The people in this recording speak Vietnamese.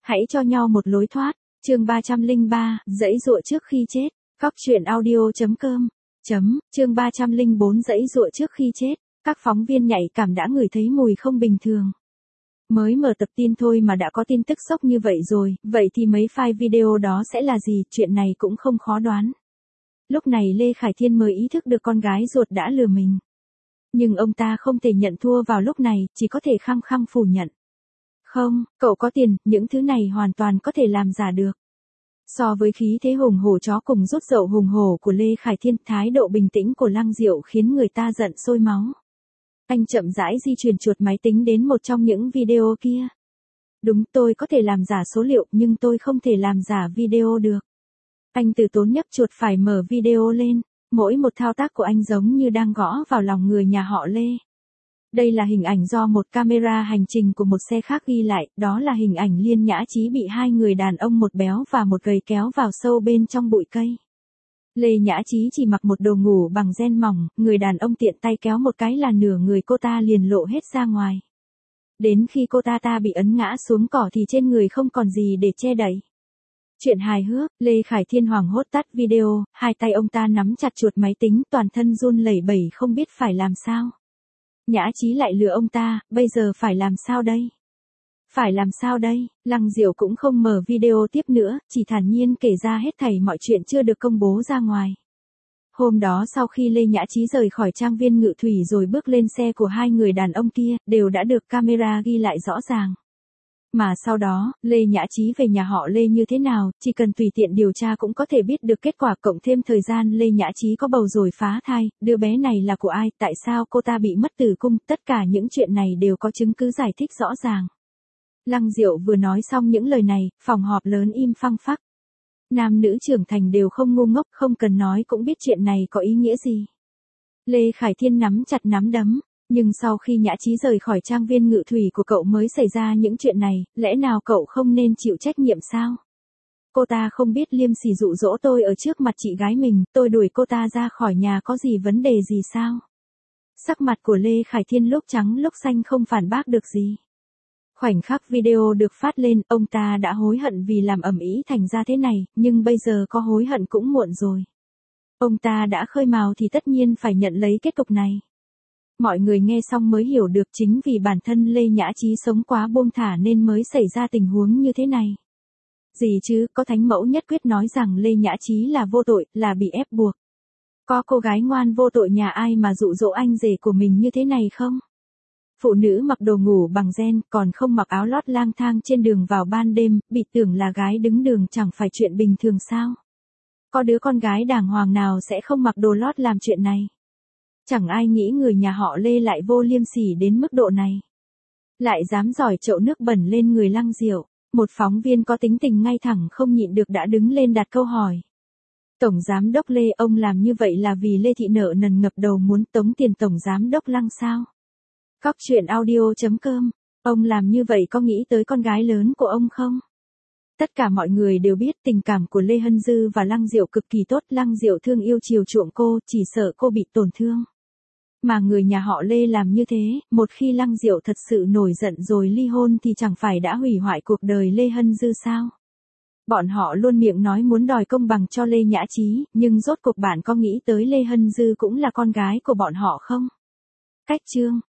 Hãy cho nhau một lối thoát. Chương 303, giãy giụa trước khi chết. Góc truyện audio.com. Chương 304 giãy giụa trước khi chết. Các phóng viên nhạy cảm đã ngửi thấy mùi không bình thường. Mới mở tập tin thôi mà đã có tin tức sốc như vậy rồi, vậy thì mấy file video đó sẽ là gì, chuyện này cũng không khó đoán. Lúc này Lê Khải Thiên mới ý thức được con gái ruột đã lừa mình. Nhưng ông ta không thể nhận thua vào lúc này, chỉ có thể khăng khăng phủ nhận. Không, cậu có tiền, những thứ này hoàn toàn có thể làm giả được. So với khí thế hùng hổ chó cùng rút dậu hùng hổ của Lê Khải Thiên, thái độ bình tĩnh của Lăng Diệu khiến người ta giận sôi máu. Anh chậm rãi di chuyển chuột máy tính đến một trong những video kia. Đúng, tôi có thể làm giả số liệu nhưng tôi không thể làm giả video được. Anh từ tốn nhấp chuột phải mở video lên. Mỗi một thao tác của anh giống như đang gõ vào lòng người nhà họ Lê. Đây là hình ảnh do một camera hành trình của một xe khác ghi lại, đó là hình ảnh Liên Nhã Chí bị hai người đàn ông một béo và một gầy kéo vào sâu bên trong bụi cây. Lê Nhã Chí chỉ mặc một đồ ngủ bằng ren mỏng, người đàn ông tiện tay kéo một cái là nửa người cô ta liền lộ hết ra ngoài. Đến khi cô ta bị ấn ngã xuống cỏ thì trên người không còn gì để che đậy. Chuyện hài hước, Lê Khải Thiên hoảng hốt tắt video, hai tay ông ta nắm chặt chuột máy tính, toàn thân run lẩy bẩy không biết phải làm sao. Nhã Chí lại lừa ông ta, bây giờ phải làm sao đây? Phải làm sao đây? Lăng Diệu cũng không mở video tiếp nữa, chỉ thản nhiên kể ra hết thảy mọi chuyện chưa được công bố ra ngoài. Hôm đó sau khi Lê Nhã Chí rời khỏi trang viên Ngự Thủy rồi bước lên xe của hai người đàn ông kia, đều đã được camera ghi lại rõ ràng. Mà sau đó, Lê Nhã Chí về nhà họ Lê như thế nào, chỉ cần tùy tiện điều tra cũng có thể biết được kết quả, cộng thêm thời gian Lê Nhã Chí có bầu rồi phá thai, đứa bé này là của ai, tại sao cô ta bị mất tử cung, tất cả những chuyện này đều có chứng cứ giải thích rõ ràng. Lăng Diệu vừa nói xong những lời này, phòng họp lớn im phăng phắc. Nam nữ trưởng thành đều không ngu ngốc, không cần nói cũng biết chuyện này có ý nghĩa gì. Lê Khải Thiên nắm chặt nắm đấm. Nhưng sau khi Nhã Chí rời khỏi trang viên Ngự Thủy của cậu mới xảy ra những chuyện này, lẽ nào cậu không nên chịu trách nhiệm sao? Cô ta không biết liêm sỉ dụ dỗ tôi ở trước mặt chị gái mình, tôi đuổi cô ta ra khỏi nhà có gì vấn đề gì sao? Sắc mặt của Lê Khải Thiên lúc trắng lúc xanh không phản bác được gì. Khoảnh khắc video được phát lên, ông ta đã hối hận vì làm ầm ĩ thành ra thế này, nhưng bây giờ có hối hận cũng muộn rồi. Ông ta đã khơi mào thì tất nhiên phải nhận lấy kết cục này. Mọi người nghe xong mới hiểu được chính vì bản thân Lê Nhã Chí sống quá buông thả nên mới xảy ra tình huống như thế này. Gì chứ, có thánh mẫu nhất quyết nói rằng Lê Nhã Chí là vô tội, là bị ép buộc. Có cô gái ngoan vô tội nhà ai mà dụ dỗ anh rể của mình như thế này không? Phụ nữ mặc đồ ngủ bằng ren, còn không mặc áo lót lang thang trên đường vào ban đêm, bị tưởng là gái đứng đường chẳng phải chuyện bình thường sao? Có đứa con gái đàng hoàng nào sẽ không mặc đồ lót làm chuyện này? Chẳng ai nghĩ người nhà họ Lê lại vô liêm sỉ đến mức độ này. Lại dám giỏi chậu nước bẩn lên người Lăng Diệu. Một phóng viên có tính tình ngay thẳng không nhịn được đã đứng lên đặt câu hỏi. Tổng giám đốc Lê, ông làm như vậy là vì Lê Thị nợ nần ngập đầu muốn tống tiền tổng giám đốc Lăng sao? Góc truyện audio.com. Ông làm như vậy có nghĩ tới con gái lớn của ông không? Tất cả mọi người đều biết tình cảm của Lê Hân Dư và Lăng Diệu cực kỳ tốt, Lăng Diệu thương yêu chiều chuộng cô, chỉ sợ cô bị tổn thương. Mà người nhà họ Lê làm như thế, một khi Lăng Diệu thật sự nổi giận rồi ly hôn thì chẳng phải đã hủy hoại cuộc đời Lê Hân Dư sao? Bọn họ luôn miệng nói muốn đòi công bằng cho Lê Nhã Chí, nhưng rốt cuộc bạn có nghĩ tới Lê Hân Dư cũng là con gái của bọn họ không? Cách chương